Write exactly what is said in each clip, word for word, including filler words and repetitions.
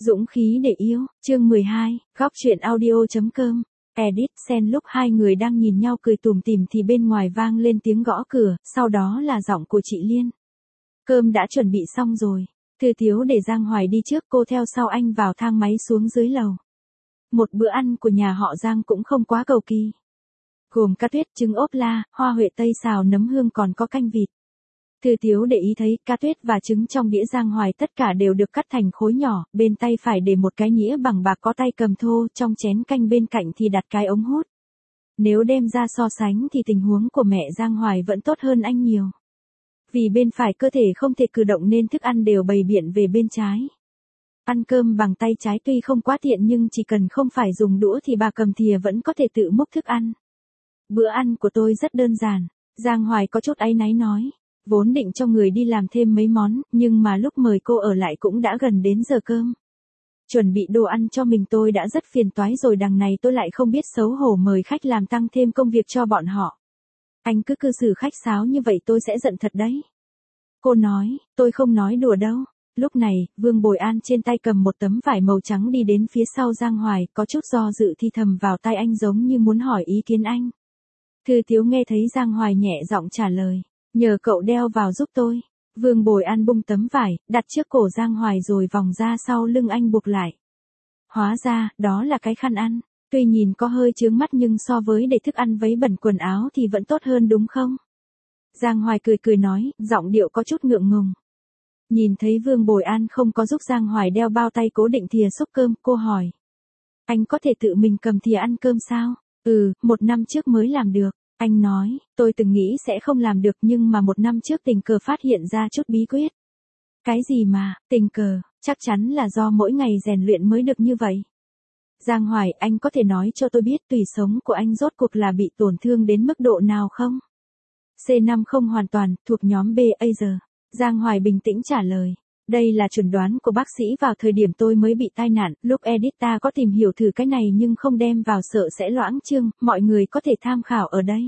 Dũng khí để yêu, chương mười hai, góc truyện audio.com. Edit, xen lúc hai người đang nhìn nhau cười tủm tỉm thì bên ngoài vang lên tiếng gõ cửa, sau đó là giọng của chị Liên. Cơm đã chuẩn bị xong rồi. Thư Thiếu để Giang Hoài đi trước, cô theo sau anh vào thang máy xuống dưới lầu. Một bữa ăn của nhà họ Giang cũng không quá cầu kỳ. Gồm cá tuyết, trứng ốp la, hoa huệ tây xào nấm hương còn có canh vịt. Thư Thiếu để ý thấy cá tuyết và trứng trong đĩa Giang Hoài tất cả đều được cắt thành khối nhỏ, bên tay phải để một cái nĩa bằng bạc có tay cầm thô, trong chén canh bên cạnh thì đặt cái ống hút. Nếu đem ra so sánh thì tình huống của mẹ Giang Hoài vẫn tốt hơn anh nhiều. Vì bên phải cơ thể không thể cử động nên thức ăn đều bày biện về bên trái. Ăn cơm bằng tay trái tuy không quá tiện nhưng chỉ cần không phải dùng đũa thì bà cầm thìa vẫn có thể tự múc thức ăn. Bữa ăn của tôi rất đơn giản, Giang Hoài có chút áy náy nói. Vốn định cho người đi làm thêm mấy món, nhưng mà lúc mời cô ở lại cũng đã gần đến giờ cơm. Chuẩn bị đồ ăn cho mình tôi đã rất phiền toái rồi, đằng này tôi lại không biết xấu hổ mời khách làm tăng thêm công việc cho bọn họ. Anh cứ cư xử khách sáo như vậy tôi sẽ giận thật đấy. Cô nói, tôi không nói đùa đâu. Lúc này, Vương Bồi An trên tay cầm một tấm vải màu trắng đi đến phía sau Giang Hoài, có chút do dự thì thầm vào tai anh giống như muốn hỏi ý kiến anh. Thư Thiếu nghe thấy Giang Hoài nhẹ giọng trả lời. Nhờ cậu đeo vào giúp tôi. Vương Bồi An bung tấm vải, đặt trước cổ Giang Hoài rồi vòng ra sau lưng anh buộc lại. Hóa ra, đó là cái khăn ăn. Tuy nhìn có hơi chướng mắt nhưng so với để thức ăn vấy bẩn quần áo thì vẫn tốt hơn đúng không? Giang Hoài cười cười nói, giọng điệu có chút ngượng ngùng. Nhìn thấy Vương Bồi An không có giúp Giang Hoài đeo bao tay cố định thìa xúc cơm, cô hỏi. Anh có thể tự mình cầm thìa ăn cơm sao? Ừ, một năm trước mới làm được. Anh nói, tôi từng nghĩ sẽ không làm được nhưng mà một năm trước tình cờ phát hiện ra chút bí quyết. Cái gì mà, tình cờ, chắc chắn là do mỗi ngày rèn luyện mới được như vậy. Giang Hoài, anh có thể nói cho tôi biết tủy sống của anh rốt cuộc là bị tổn thương đến mức độ nào không? xê năm không hoàn toàn, thuộc nhóm B A giờ. Giang Hoài bình tĩnh trả lời. Đây là chuẩn đoán của bác sĩ vào thời điểm tôi mới bị tai nạn, lúc edit ta có tìm hiểu thử cái này nhưng không đem vào sợ sẽ loãng chương, mọi người có thể tham khảo ở đây.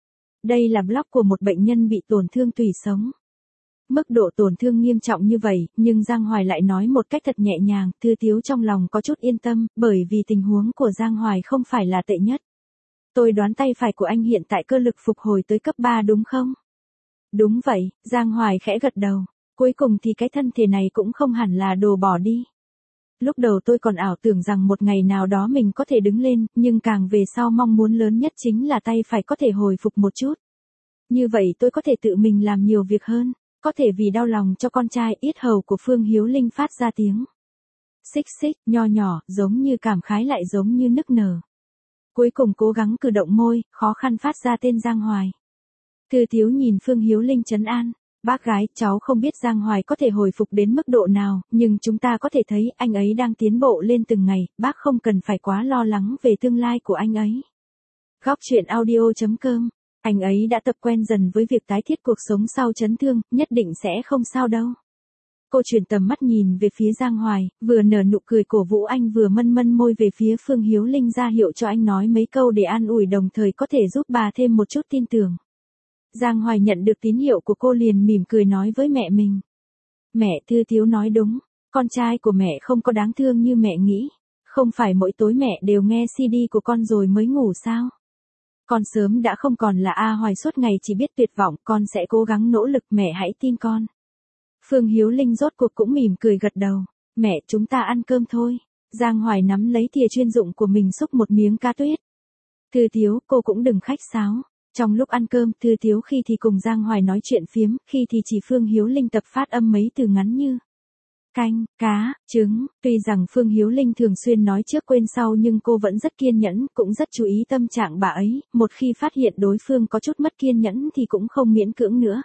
Đây là blog của một bệnh nhân bị tổn thương tủy sống. Mức độ tổn thương nghiêm trọng như vậy, nhưng Giang Hoài lại nói một cách thật nhẹ nhàng, Thư Thiếu trong lòng có chút yên tâm, bởi vì tình huống của Giang Hoài không phải là tệ nhất. Tôi đoán tay phải của anh hiện tại cơ lực phục hồi tới cấp ba đúng không? Đúng vậy, Giang Hoài khẽ gật đầu. Cuối cùng thì cái thân thể này cũng không hẳn là đồ bỏ đi. Lúc đầu tôi còn ảo tưởng rằng một ngày nào đó mình có thể đứng lên, nhưng càng về sau mong muốn lớn nhất chính là tay phải có thể hồi phục một chút. Như vậy tôi có thể tự mình làm nhiều việc hơn, có thể vì đau lòng cho con trai. Yết hầu của Phương Hiếu Linh phát ra tiếng xích xích, nho nhỏ, giống như cảm khái lại giống như nức nở. Cuối cùng cố gắng cử động môi, khó khăn phát ra tên Giang Hoài. Thư Thiếu nhìn Phương Hiếu Linh trấn an. Bác gái, cháu không biết Giang Hoài có thể hồi phục đến mức độ nào, nhưng chúng ta có thể thấy anh ấy đang tiến bộ lên từng ngày, bác không cần phải quá lo lắng về tương lai của anh ấy. Góc truyện audio.com. Anh ấy đã tập quen dần với việc tái thiết cuộc sống sau chấn thương, nhất định sẽ không sao đâu. Cô chuyển tầm mắt nhìn về phía Giang Hoài, vừa nở nụ cười cổ vũ anh vừa mân mân môi về phía Phương Hiếu Linh ra hiệu cho anh nói mấy câu để an ủi đồng thời có thể giúp bà thêm một chút tin tưởng. Giang Hoài nhận được tín hiệu của cô liền mỉm cười nói với mẹ mình. Mẹ, Thư Thiếu nói đúng, con trai của mẹ không có đáng thương như mẹ nghĩ. Không phải mỗi tối mẹ đều nghe xê đê của con rồi mới ngủ sao? Con sớm đã không còn là A Hoài suốt ngày chỉ biết tuyệt vọng, con sẽ cố gắng nỗ lực, mẹ hãy tin con. Phương Hiếu Linh rốt cuộc cũng mỉm cười gật đầu. Mẹ, chúng ta ăn cơm thôi. Giang Hoài nắm lấy thìa chuyên dụng của mình xúc một miếng cá tuyết. Thư Thiếu, cô cũng đừng khách sáo. Trong lúc ăn cơm, Thư Thiếu khi thì cùng Giang Hoài nói chuyện phiếm, khi thì chỉ Phương Hiếu Linh tập phát âm mấy từ ngắn như canh, cá, trứng. Tuy rằng Phương Hiếu Linh thường xuyên nói trước quên sau nhưng cô vẫn rất kiên nhẫn, cũng rất chú ý tâm trạng bà ấy, một khi phát hiện đối phương có chút mất kiên nhẫn thì cũng không miễn cưỡng nữa.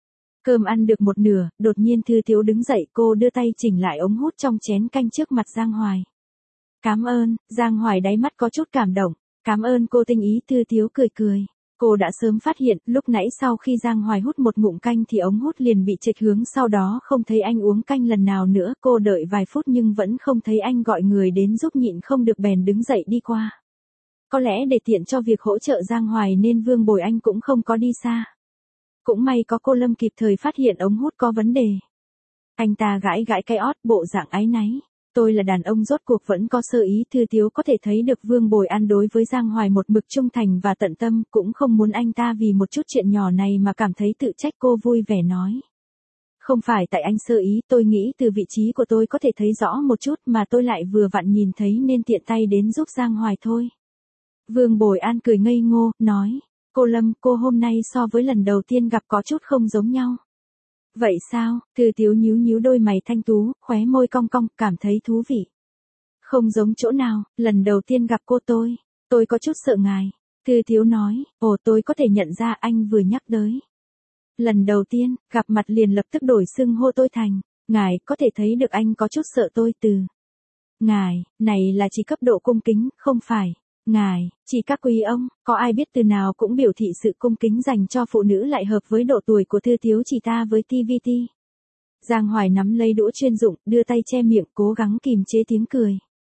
Cơm ăn được một nửa, đột nhiên Thư Thiếu đứng dậy, cô đưa tay chỉnh lại ống hút trong chén canh trước mặt Giang Hoài. Cảm ơn, Giang Hoài đáy mắt có chút cảm động. Cảm ơn cô tinh ý. Thư Thiếu cười cười. Cô đã sớm phát hiện, lúc nãy sau khi Giang Hoài hút một ngụm canh thì ống hút liền bị chệch hướng, sau đó không thấy anh uống canh lần nào nữa. Cô đợi vài phút nhưng vẫn không thấy anh gọi người đến giúp, nhịn không được bèn đứng dậy đi qua. Có lẽ để tiện cho việc hỗ trợ Giang Hoài nên Vương Bồi Anh cũng không có đi xa. Cũng may có cô Lâm kịp thời phát hiện ống hút có vấn đề. Anh ta gãi gãi cái ót, bộ dạng áy náy. tôi là đàn ông rốt cuộc vẫn có sơ ý. Thư Tiếu có thể thấy được Vương Bồi An đối với Giang Hoài một mực trung thành và tận tâm, cũng không muốn anh ta vì một chút chuyện nhỏ này mà cảm thấy tự trách. Cô vui vẻ nói. Không phải tại anh sơ ý, tôi nghĩ từ vị trí của tôi có thể thấy rõ một chút mà tôi lại vừa vặn nhìn thấy nên tiện tay đến giúp Giang Hoài thôi. Vương Bồi An cười ngây ngô, nói. Cô Lâm, cô hôm nay so với lần đầu tiên gặp có chút không giống nhau. Vậy sao? Thư Tiếu nhíu nhíu đôi mày thanh tú, khóe môi cong cong, cảm thấy thú vị. Không giống chỗ nào, lần đầu tiên gặp cô tôi, tôi có chút sợ ngài. Thư Tiếu nói, ồ tôi có thể nhận ra anh vừa nhắc tới. Lần đầu tiên, gặp mặt liền lập tức đổi xưng hô tôi thành, ngài có thể thấy được anh có chút sợ tôi từ. Ngài, này là chỉ cấp độ cung kính, không phải. Ngài, chỉ các quý ông, có ai biết từ nào cũng biểu thị sự cung kính dành cho phụ nữ lại hợp với độ tuổi của Thư Tiếu chỉ ta với ti vi ti. Giang Hoài nắm lấy đũa chuyên dụng, đưa tay che miệng cố gắng kìm chế tiếng cười.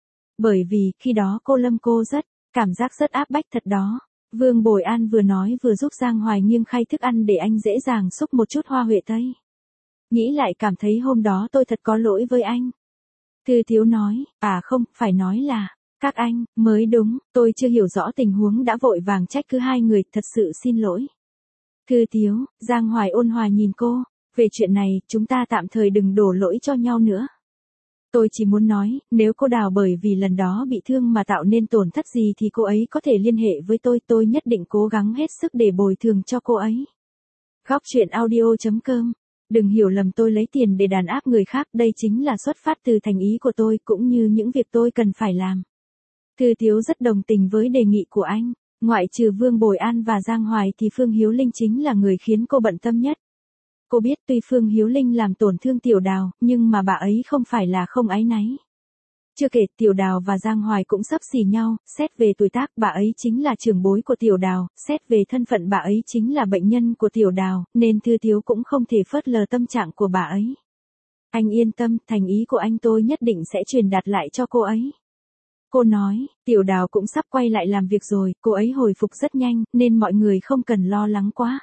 Bởi vì, khi đó cô Lâm cô rất, cảm giác rất áp bách thật đó. Vương Bồi An vừa nói vừa giúp Giang Hoài nghiêng khay thức ăn để anh dễ dàng xúc một chút hoa huệ tây. Nghĩ lại cảm thấy hôm đó tôi thật có lỗi với anh. Thư Tiếu nói, à không, phải nói là, các anh, mới đúng, tôi chưa hiểu rõ tình huống đã vội vàng trách cứ hai người, thật sự xin lỗi. Thư Tiếu, Giang Hoài ôn hòa nhìn cô, về chuyện này, chúng ta tạm thời đừng đổ lỗi cho nhau nữa. Tôi chỉ muốn nói, nếu cô Đào bởi vì lần đó bị thương mà tạo nên tổn thất gì thì cô ấy có thể liên hệ với tôi, tôi nhất định cố gắng hết sức để bồi thường cho cô ấy. Góc truyện audio chấm com. Đừng hiểu lầm tôi lấy tiền để đàn áp người khác, đây chính là xuất phát từ thành ý của tôi cũng như những việc tôi cần phải làm. Thư Tiếu rất đồng tình với đề nghị của anh, ngoại trừ Vương Bồi An và Giang Hoài thì Phương Hiếu Linh chính là người khiến cô bận tâm nhất. Cô biết tuy Phương Hiếu Linh làm tổn thương Tiểu Đào, nhưng mà bà ấy không phải là không áy náy. Chưa kể Tiểu Đào và Giang Hoài cũng xấp xỉ nhau, xét về tuổi tác bà ấy chính là trưởng bối của Tiểu Đào, xét về thân phận bà ấy chính là bệnh nhân của Tiểu Đào, nên Thư Tiếu cũng không thể phớt lờ tâm trạng của bà ấy. Anh yên tâm, thành ý của anh tôi nhất định sẽ truyền đạt lại cho cô ấy. Cô nói, Tiểu Đào cũng sắp quay lại làm việc rồi, cô ấy hồi phục rất nhanh, nên mọi người không cần lo lắng quá.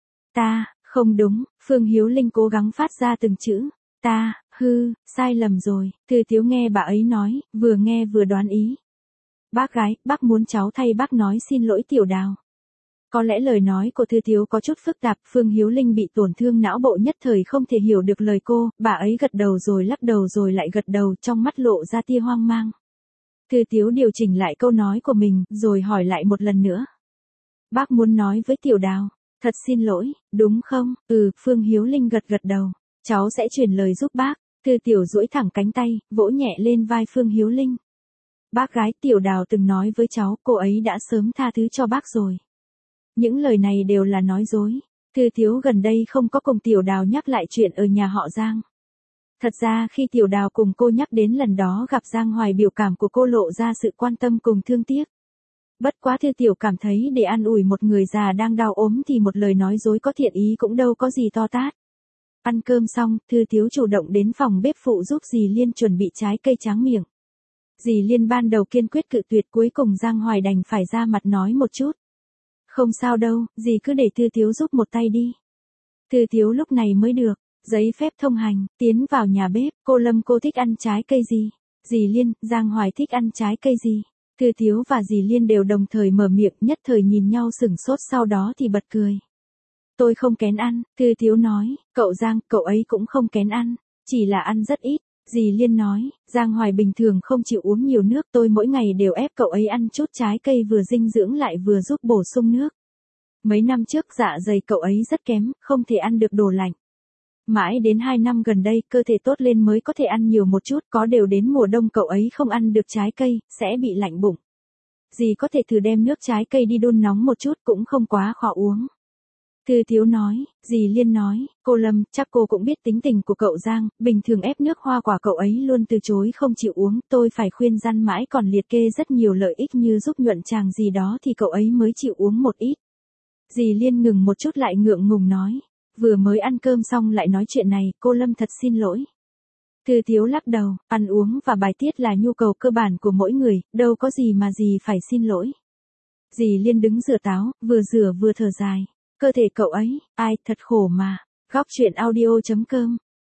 Ta, không đúng, Phương Hiếu Linh cố gắng phát ra từng chữ. Ta, hư, sai lầm rồi. Thư Tiếu nghe bà ấy nói, vừa nghe vừa đoán ý. Bác gái, bác muốn cháu thay bác nói xin lỗi Tiểu Đào. Có lẽ lời nói của Thư Tiếu có chút phức tạp, Phương Hiếu Linh bị tổn thương não bộ nhất thời không thể hiểu được lời cô, bà ấy gật đầu rồi lắc đầu rồi lại gật đầu, trong mắt lộ ra tia hoang mang. Thư Tiếu điều chỉnh lại câu nói của mình, rồi hỏi lại một lần nữa. Bác muốn nói với Tiểu Đào, thật xin lỗi, đúng không? Ừ, Phương Hiếu Linh gật gật đầu. Cháu sẽ truyền lời giúp bác. Thư Tiểu duỗi thẳng cánh tay, vỗ nhẹ lên vai Phương Hiếu Linh. Bác gái Tiểu Đào từng nói với cháu, cô ấy đã sớm tha thứ cho bác rồi. Những lời này đều là nói dối. Thư Tiếu gần đây không có cùng Tiểu Đào nhắc lại chuyện ở nhà họ Giang. Thật ra khi Tiểu Đào cùng cô nhắc đến lần đó gặp Giang Hoài, biểu cảm của cô lộ ra sự quan tâm cùng thương tiếc. Bất quá Thư Tiểu cảm thấy để an ủi một người già đang đau ốm thì một lời nói dối có thiện ý cũng đâu có gì to tát. Ăn cơm xong, Thư Tiếu chủ động đến phòng bếp phụ giúp dì Liên chuẩn bị trái cây tráng miệng. Dì Liên ban đầu kiên quyết cự tuyệt, cuối cùng Giang Hoài đành phải ra mặt nói một chút. Không sao đâu, dì cứ để Thư Tiếu giúp một tay đi. Thư Tiếu lúc này mới được giấy phép thông hành, tiến vào nhà bếp. Cô Lâm, cô thích ăn trái cây gì? Dì Liên, Giang Hoài thích ăn trái cây gì? Thư Tiếu và dì Liên đều đồng thời mở miệng, nhất thời nhìn nhau sửng sốt, sau đó thì bật cười. Tôi không kén ăn, Thư Tiếu nói, cậu Giang, cậu ấy cũng không kén ăn, chỉ là ăn rất ít. Dì Liên nói, Giang Hoài bình thường không chịu uống nhiều nước, tôi mỗi ngày đều ép cậu ấy ăn chút trái cây vừa dinh dưỡng lại vừa giúp bổ sung nước. Mấy năm trước dạ dày cậu ấy rất kém, không thể ăn được đồ lạnh. Mãi đến hai năm gần đây, cơ thể tốt lên mới có thể ăn nhiều một chút, có đều đến mùa đông cậu ấy không ăn được trái cây, sẽ bị lạnh bụng. Dì có thể thử đem nước trái cây đi đun nóng một chút, cũng không quá khó uống. Thư Tiếu nói, dì Liên nói, cô Lâm, chắc cô cũng biết tính tình của cậu Giang, bình thường ép nước hoa quả cậu ấy luôn từ chối không chịu uống, tôi phải khuyên răn mãi còn liệt kê rất nhiều lợi ích như giúp nhuận tràng gì đó thì cậu ấy mới chịu uống một ít. Dì Liên ngừng một chút lại ngượng ngùng nói, vừa mới ăn cơm xong lại nói chuyện này, cô Lâm thật xin lỗi. Thư Tiếu lắc đầu, ăn uống và bài tiết là nhu cầu cơ bản của mỗi người, đâu có gì mà dì phải xin lỗi. Dì Liên đứng rửa táo, vừa rửa vừa thở dài. Cơ thể cậu ấy, ai, thật khổ mà. Góc truyện audio chấm com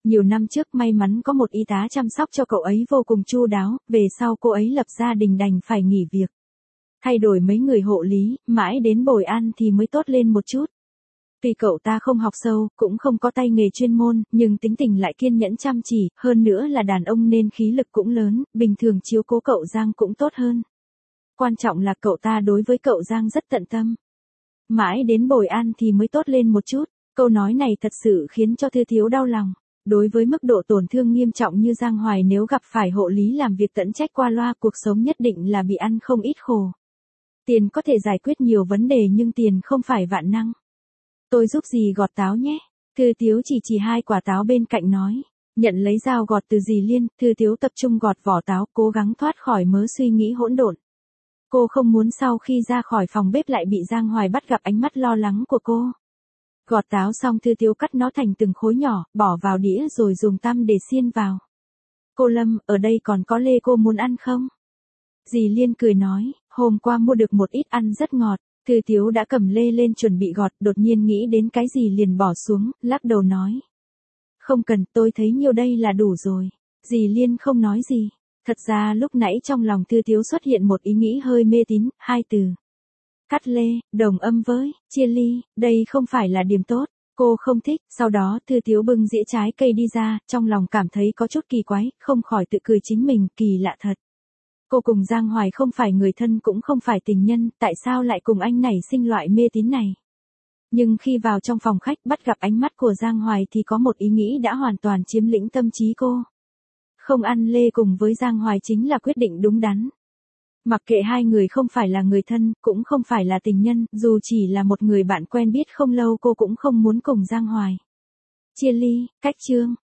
Nhiều năm trước may mắn có một y tá chăm sóc cho cậu ấy vô cùng chu đáo, về sau cô ấy lập gia đình đành phải nghỉ việc. Thay đổi mấy người hộ lý, mãi đến Bồi An thì mới tốt lên một chút. Tuy cậu ta không học sâu, cũng không có tay nghề chuyên môn, nhưng tính tình lại kiên nhẫn chăm chỉ, hơn nữa là đàn ông nên khí lực cũng lớn, bình thường chiếu cố cậu Giang cũng tốt hơn. Quan trọng là cậu ta đối với cậu Giang rất tận tâm. Mãi đến Bồi An thì mới tốt lên một chút, câu nói này thật sự khiến cho Thư Thiếu đau lòng. Đối với mức độ tổn thương nghiêm trọng như Giang Hoài nếu gặp phải hộ lý làm việc tận trách qua loa cuộc sống nhất định là bị ăn không ít khổ. Tiền có thể giải quyết nhiều vấn đề nhưng tiền không phải vạn năng. Tôi giúp dì gọt táo nhé. Thư Thiếu chỉ chỉ hai quả táo bên cạnh nói. Nhận lấy dao gọt từ dì Liên, Thư Thiếu tập trung gọt vỏ táo, cố gắng thoát khỏi mớ suy nghĩ hỗn độn. Cô không muốn sau khi ra khỏi phòng bếp lại bị Giang Hoài bắt gặp ánh mắt lo lắng của cô. Gọt táo xong Thư Thiếu cắt nó thành từng khối nhỏ, bỏ vào đĩa rồi dùng tăm để xiên vào. Cô Lâm, ở đây còn có lê cô muốn ăn không? Dì Liên cười nói, hôm qua mua được một ít ăn rất ngọt. Thư Thiếu đã cầm lê lên chuẩn bị gọt, đột nhiên nghĩ đến cái gì liền bỏ xuống, lắc đầu nói. Không cần, tôi thấy nhiêu đây là đủ rồi. Dì Liên không nói gì. Thật ra lúc nãy trong lòng Thư Thiếu xuất hiện một ý nghĩ hơi mê tín, hai từ. Cắt lê, đồng âm với, chia ly, đây không phải là điểm tốt. Cô không thích, sau đó Thư Thiếu bưng dĩa trái cây đi ra, trong lòng cảm thấy có chút kỳ quái, không khỏi tự cười chính mình, kỳ lạ thật. Cô cùng Giang Hoài không phải người thân cũng không phải tình nhân, tại sao lại cùng anh này sinh loại mê tín này? Nhưng khi vào trong phòng khách bắt gặp ánh mắt của Giang Hoài thì có một ý nghĩ đã hoàn toàn chiếm lĩnh tâm trí cô. Không ăn lê cùng với Giang Hoài chính là quyết định đúng đắn. Mặc kệ hai người không phải là người thân, cũng không phải là tình nhân, dù chỉ là một người bạn quen biết không lâu cô cũng không muốn cùng Giang Hoài. Chia ly, cách chương.